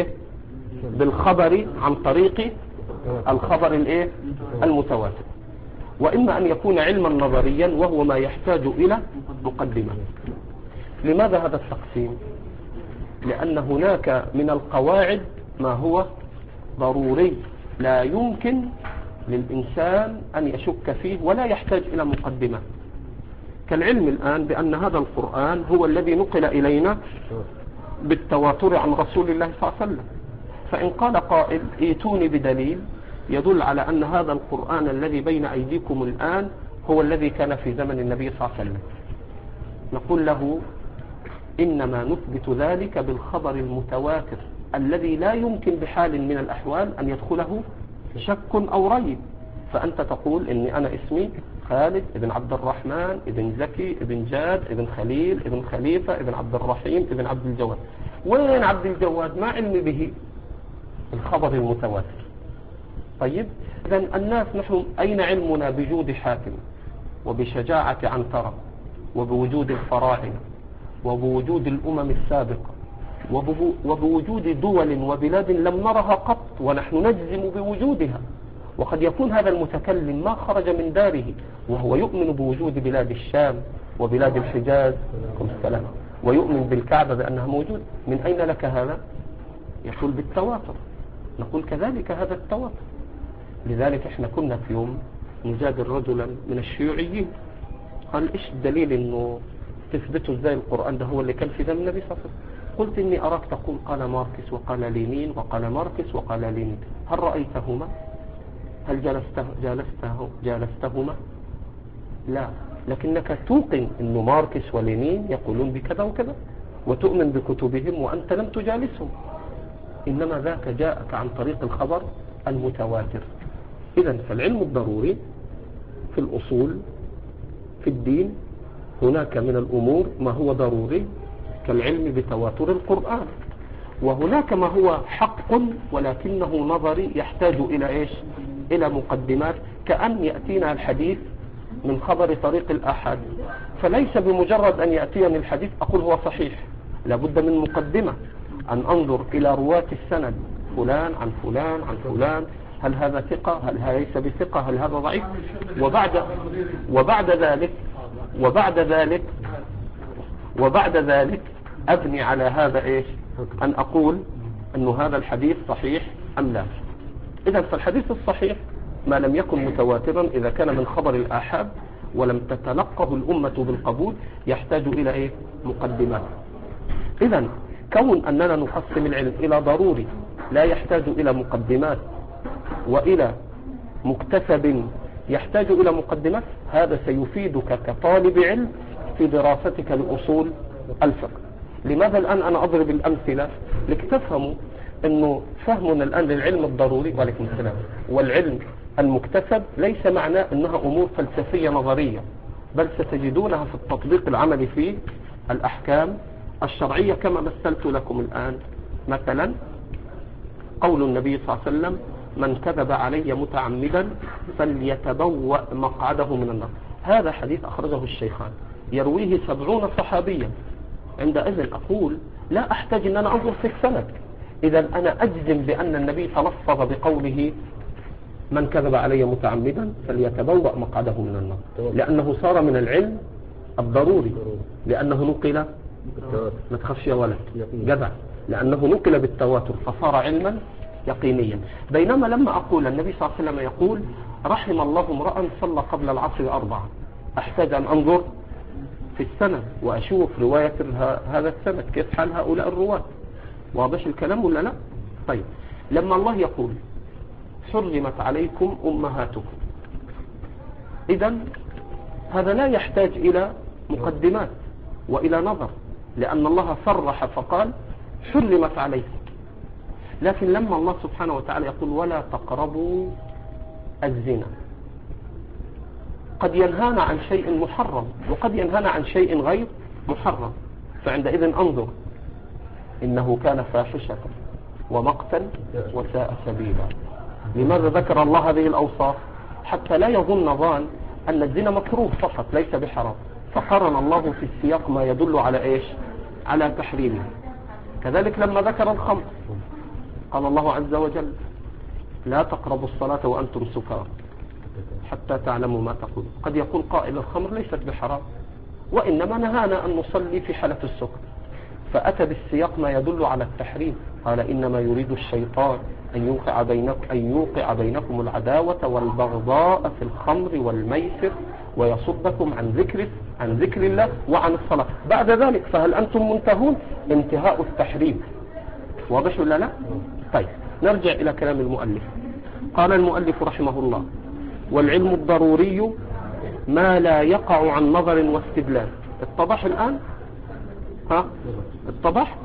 بالخبر عن طريق الخبر المتواتر، وإما أن يكون علما نظريا وهو ما يحتاج إلى مقدمة. لماذا هذا التقسيم؟ لأن هناك من القواعد ما هو ضروري لا يمكن للإنسان أن يشك فيه ولا يحتاج إلى مقدمة، كالعلم الآن بأن هذا القرآن هو الذي نقل إلينا بالتواتر عن رسول الله صلى الله عليه وسلم. فإن قال قائل ائتوني بدليل يدل على أن هذا القرآن الذي بين أيديكم الآن هو الذي كان في زمن النبي صلى الله عليه وسلم، نقول له إنما نثبت ذلك بالخبر المتواتر الذي لا يمكن بحال من الأحوال أن يدخله شك أو ريب. فأنت تقول إني أنا اسمي خالد ابن عبد الرحمن ابن زكي ابن جاد ابن خليل ابن خليفة ابن عبد الرحيم ابن عبد الجواد. وين عبد الجواد؟ ما علمي به، الخبر المتواتر. طيب، إذن الناس نحن أين علمنا بجود حاتم وبشجاعة عنترة وبوجود الفراعنة وبوجود الأمم السابقة وبوجود دول وبلاد لم نرها قط ونحن نجزم بوجودها؟ وقد يكون هذا المتكلم ما خرج من داره وهو يؤمن بوجود بلاد الشام وبلاد الحجاز ويؤمن بالكعبة بأنها موجود. من أين لك هذا؟ يقول بالتواتر. نقول كذلك هذا التواتر. لذلك احنا كنا في يوم نجادل رجلا من الشيوعيين، قال ايش الدليل انه تثبتوا ازاي القرآن ده هو اللي كان في زمن النبي صلى الله عليه وسلم؟ قلت اني اراك تقول قال ماركس وقال لينين وقال ماركس وقال لينين، هل رأيتهما؟ هل جالستهما؟ لا، لكنك توقن انه ماركس ولينين يقولون بكذا وكذا وتؤمن بكتبهم وانت لم تجالسهم، انما ذاك جاءك عن طريق الخبر المتواتر. اذن فالعلم الضروري في الاصول في الدين هناك من الامور ما هو ضروري كالعلم بتواتر القرآن، وهناك ما هو حق ولكنه نظري يحتاج إلى إلى مقدمات، كأن يأتينا الحديث من خبر طريق الآحاد، فليس بمجرد أن يأتيني الحديث أقول هو صحيح، لابد من مقدمة، أن أنظر إلى رواة السند فلان عن فلان عن فلان، هل هذا ثقة؟ هل هذا ليس بثقة؟ هل هذا ضعيف؟ وبعد ذلك أبني على هذا أن أقول أن هذا الحديث صحيح أم لا. إذن فالحديث الصحيح ما لم يكن متواترا إذا كان من خبر الآحاد ولم تتلقه الأمة بالقبول يحتاج إلى مقدمات. إذن كون أننا نقسم العلم إلى ضروري لا يحتاج إلى مقدمات وإلى مكتسب يحتاج إلى مقدمات، هذا سيفيدك كطالب علم في دراستك لأصول الفقه. لماذا الآن أنا أضرب الأمثلة لكي تفهموا انه فهمنا الان للعلم الضروري وعليكم السلام والعلم المكتسب ليس معناه انها امور فلسفية نظرية، بل ستجدونها في التطبيق العملي في الاحكام الشرعية كما مثلت لكم الان. مثلا قول النبي صلى الله عليه وسلم: من كذب علي متعمدا فليتبوأ مقعده من النار. هذا حديث أخرجه الشيخان يرويه 70 صحابيا. عندئذ أقول لا أحتاج أن أنا أنظر في السند، إذا أنا أجزم بأن النبي تلفظ بقوله من كذب علي متعمدا فليتبوأ مقعده من النار، لأنه صار من العلم الضروري، لأنه نقل، ما تخافش يا ولد جدع، لأنه نقل بالتواتر فصار علما يقينيا. بينما لما أقول النبي صلى الله عليه وسلم يقول: رحم الله امرأ صلى قبل العصر 4، أحتاج أن أنظر في السنة وأشوف رواية هذا السنة كيف حال هؤلاء الرواة. واضح الكلام ولا لا؟ طيب، لما الله يقول: حرمت عليكم أمهاتكم، إذن هذا لا يحتاج إلى مقدمات وإلى نظر، لأن الله صرح فقال: حرمت عليكم. لكن لما الله سبحانه وتعالى يقول: ولا تقربوا الزنا، قد ينهانا عن شيء محرم وقد ينهانا عن شيء غير محرم، فعندئذ أنظر إنه كان فاحشة ومقتا وساء سبيلا. لماذا ذكر الله هذه الأوصاف؟ حتى لا يظن ظان أن الزنا مكروه فقط ليس بحرام، فقرن الله في السياق ما يدل على إيش؟ على تحريمه. كذلك لما ذكر الخمر قال الله عز وجل: لا تقربوا الصلاة وأنتم سكارى حتى تعلموا ما تقول. قد يقول قائل: الخمر ليست بحرام، وإنما نهانا أن نصلي في حالة السكر، فأتى بالسياق ما يدل على التحريم. قال: إنما يريد الشيطان أن يوقع بينكم العداوة والبغضاء في الخمر والميسر ويصدكم عن ذكر الله وعن الصلاة. بعد ذلك فهل أنتم منتهون؟ انتهاء التحريم. واضح ولا لا؟ طيب، نرجع إلى كلام المؤلف. قال المؤلف رحمه الله: والعلم الضروري ما لا يقع عن نظر واستدلال. اتضح الآن؟ ها؟ اتضح؟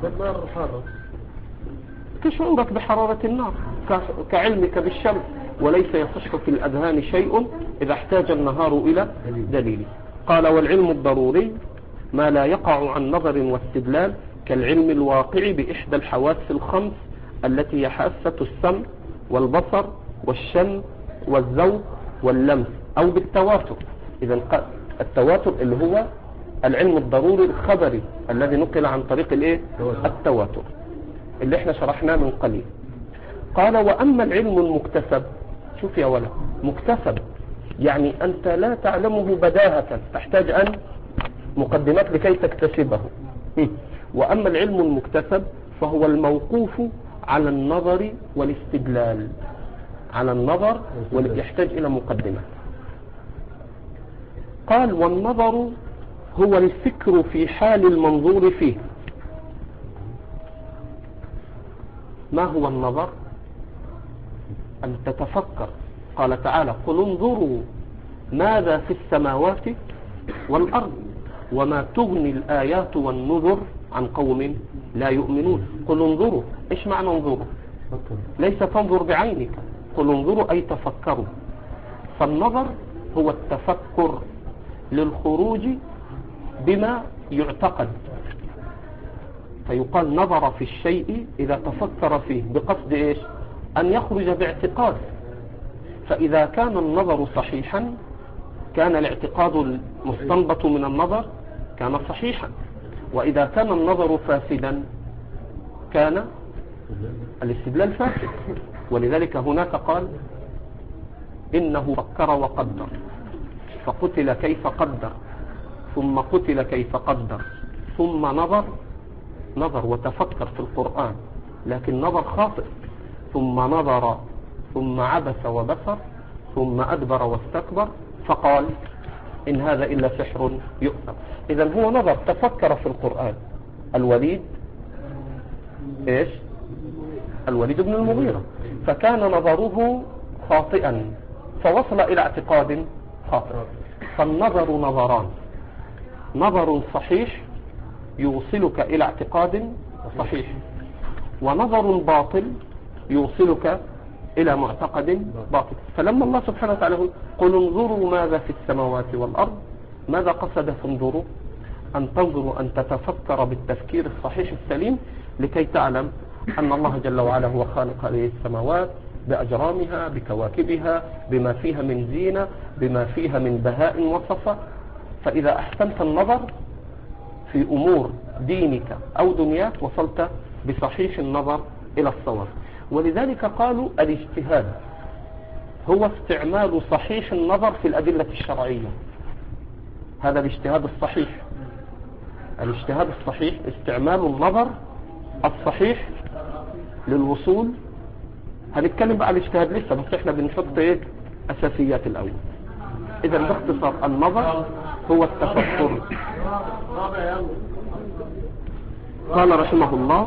كشعورك بحرارة النار، كعلمك بالشمس، وليس يصح في الأذهان شيء إذا احتاج النهار إلى دليل. قال: والعلم الضروري ما لا يقع عن نظر واستدلال كالعلم الواقع بإحدى الحواس الخمس التي هي حاسة السمع والبصر والشم والذوق واللمس، أو بالتواتر. إذا التواتر اللي هو العلم الضروري الخبري الذي نقل عن طريق التواتر اللي احنا شرحناه من قليل. قال: وأما العلم المكتسب، شوف يا ولد، مكتسب يعني أنت لا تعلمه بداهة، تحتاج أن مقدمات لكي تكتسبه. وأما العلم المكتسب فهو الموقوف على النظر والاستدلال، على النظر يحتاج إلى مقدمات. قال: والنظر هو الفكر في حال المنظور فيه. ما هو النظر؟ أن تتفكر. قال تعالى: قل انظروا ماذا في السماوات والأرض وما تغني الآيات والنذر عن قوم لا يؤمنون. قل انظروا، إيش معنى انظروا؟ ليس تنظر بعينك، قل انظروا أي تفكروا. فالنظر هو التفكر للخروج بما يعتقد، فيقال نظر في الشيء إذا تفكر فيه بقصد إيش؟ أن يخرج باعتقاد. فإذا كان النظر صحيحا كان الاعتقاد المستنبط من النظر كان صحيحا، وإذا كان النظر فاسدا كان الاستدلال فاسد. ولذلك هناك قال: إنه فكر وقدر فقتل كيف قدر ثم قتل كيف قدر ثم نظر وتفكر في القرآن، لكن نظر خاطئ، ثم نظر ثم عبس وبصر ثم أدبر واستكبر فقال إن هذا إلا سحر يؤثر. إذن هو نظر، تفكر في القرآن. الوليد إيش؟ الوليد بن المغيرة، فكان نظره خاطئا فوصل إلى اعتقاد خاطئ. فالنظر نظران: نظر صحيح يوصلك إلى اعتقاد صحيح، ونظر باطل يوصلك إلى معتقد باطل. فلما الله سبحانه وتعالى قل انظروا ماذا في السماوات والأرض، ماذا قصد فانظروا؟ أن تنظروا، أن تتفكر بالتفكير الصحيح السليم لكي تعلم أن الله جل وعلا هو خالق هذه السماوات بأجرامها بكواكبها بما فيها من زينة بما فيها من بهاء وصفة. فإذا أحسنت النظر في أمور دينك أو دنياك وصلت بصحيح النظر إلى الصواب. ولذلك قالوا الاجتهاد هو استعمال صحيح النظر في الأدلة الشرعية. هذا الاجتهاد الصحيح. الاجتهاد الصحيح استعمال النظر الصحيح للوصول. هنتكلم بقى على الاجتهاد لسه، بس احنا بنحط أساسيات الأول. إذا باختصار النظر هو التفكر. قال رحمه الله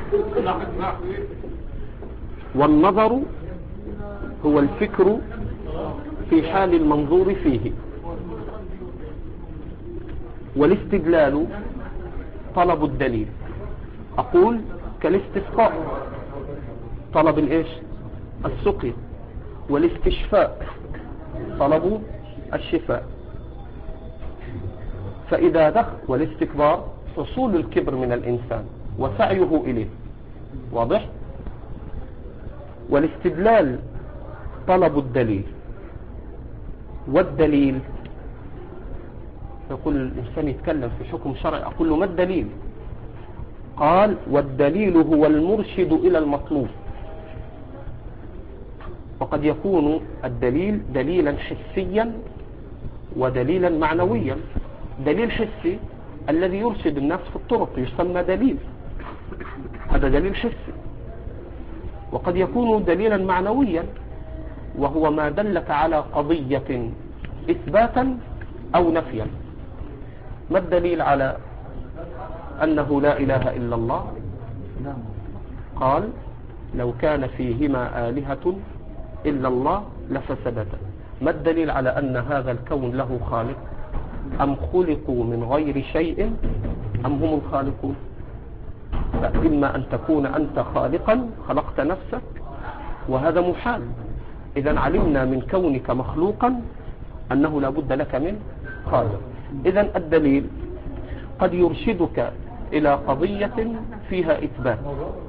والنظر هو الفكر في حال المنظور فيه، والاستدلال طلب الدليل. أقول كالاستسقاء طلب الإيش؟ السقي. والاستشفاء طلب الشفاء. فإذا دخل والاستكبار حصول الكبر من الإنسان وسعيه إليه، واضح؟ والاستدلال طلب الدليل. والدليل يقول الإنسان يتكلم في حكم شرعي، أقول له ما الدليل؟ قال والدليل هو المرشد إلى المطلوب. وقد يكون الدليل دليلا حسيا ودليلا معنويا. دليل حسي الذي يرشد الناس في الطرق يسمى دليل، هذا دليل حسي. وقد يكون دليلا معنويا وهو ما دلك على قضية إثباتا أو نفيا. ما الدليل على أنه لا إله إلا الله؟ قال لو كان فيهما آلهة إلا الله لفسدتا. ما الدليل على أن هذا الكون له خالق؟ أم خلقوا من غير شيء أم هم الخالقون؟ فإما أن تكون أنت خالقا خلقت نفسك وهذا محال. إذا علمنا من كونك مخلوقا أنه لا بد لك من خالق. إذا الدليل قد يرشدك إلى قضية فيها إثبات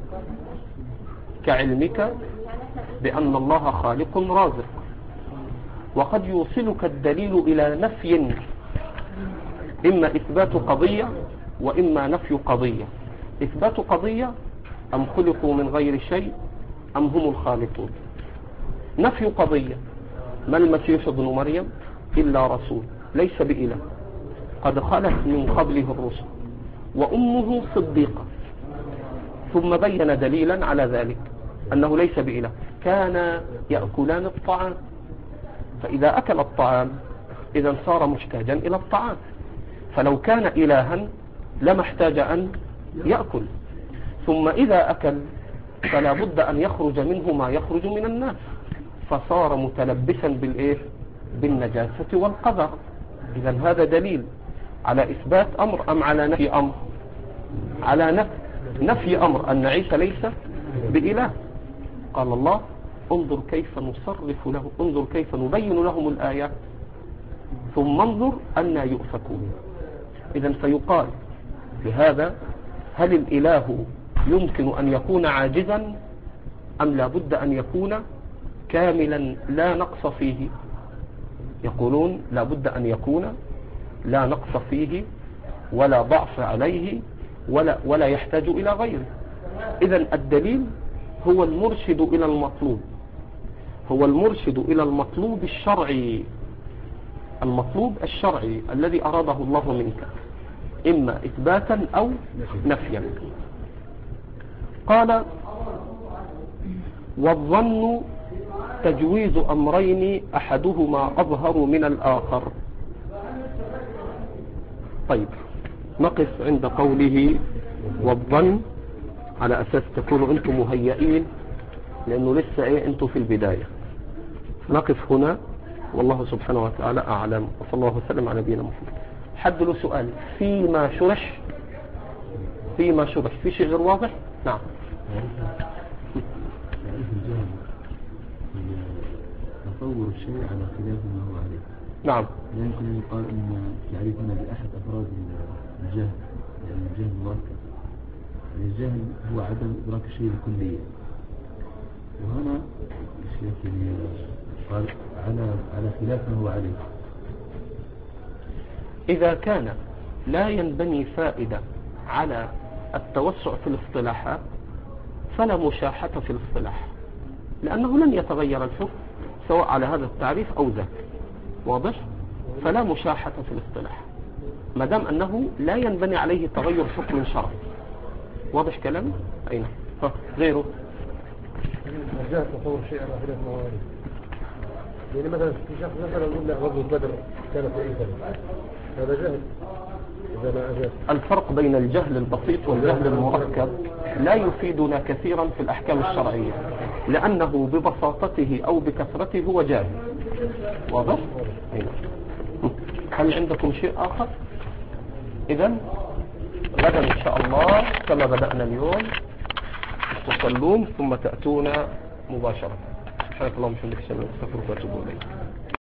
كعلمك بأن الله خالق رازق، وقد يوصلك الدليل إلى نفي، إما إثبات قضية وإما نفي قضية. إثبات قضية أم خلقوا من غير شيء أم هم الخالقون. نفي قضية ما المسيح ابن مريم إلا رسول ليس بإله قد خلت من قبله الرسل وأمه صديقة، ثم بين دليلا على ذلك أنه ليس بإله. كان يأكلان الطعام، فإذا أكل الطعام إذا صار محتاجا إلى الطعام، فلو كان إلها لما احتاج أن يأكل. ثم إذا أكل فلا بد أن يخرج منه ما يخرج من الناس، فصار متلبسا بالإيه؟ بالنجاسة والقذر. إذا هذا دليل على إثبات أمر أم على نفي أمر؟ على نفي أمر أن عيسى ليس بإله. قال الله انظر كيف نصرف له، انظر كيف نبين لهم الآيات ثم انظر أن يؤفكون. إذا فيقال بهذا هل الإله يمكن أن يكون عاجزا أم لا بد أن يكون كاملا لا نقص فيه؟ يقولون لا بد أن يكون لا نقص فيه ولا ضعف عليه ولا يحتاج إلى غيره. إذا الدليل هو المرشد إلى المطلوب، هو المرشد إلى المطلوب الشرعي، المطلوب الشرعي الذي أراده الله منك، إما إثباتا أو نفيا. قال والظن تجويز أمرين أحدهما أظهر من الآخر. طيب نقف عند قوله والظن على أساس تكونوا أنتم مهيئين، لأنه لسه أنتم في البداية. نقف هنا والله سبحانه وتعالى أعلم، وصلى الله وسلم على نبينا محمد. حد له سؤال فيما شرح؟ في شيء غير واضح؟ نعم. تعريف الجهل هي تطور الشيء على خلاف ما هو عليه. نعم. لا يمكن أن يقال أن تعريفنا بأحد أفراد الجهل، يعني الجهل مركب. يعني الجهل هو عدم إدراك الشيء بالكلية. وهنا الشيخ قال على خلاف ما هو عليه. إذا كان لا ينبني فائدة على التوسع في الاصطلاحات فلا مشاحة في الاصطلاح، لأنه لن يتغير الحكم سواء على هذا التعريف أو ذاك. واضح؟ فلا مشاحة في الاصطلاح ما دام أنه لا ينبني عليه تغير حكم شرعي. واضح كلامي؟ أين؟ غيره؟ الجهل تطور شيء على خلاف ما هو عليه. يعني مثلا في شخص مثلا يقول لا غزوة بدر كانت في أي سنة، هذا جهل. إذا ما أجاب. الفرق بين الجهل البسيط والجهل المركب لا يفيدنا كثيرا في الأحكام الشرعية، لأنه ببساطته أو بكثرته هو جاهل. واضح؟ أين؟ هل عندكم شيء آخر؟ إذن غدا إن شاء الله كما بدأنا اليوم تصلون ثم تأتون مباشرة. سبحانك اللهم وبحمدك أشهد أن لا إله إلا أنت أستغفرك وأتوب إليك.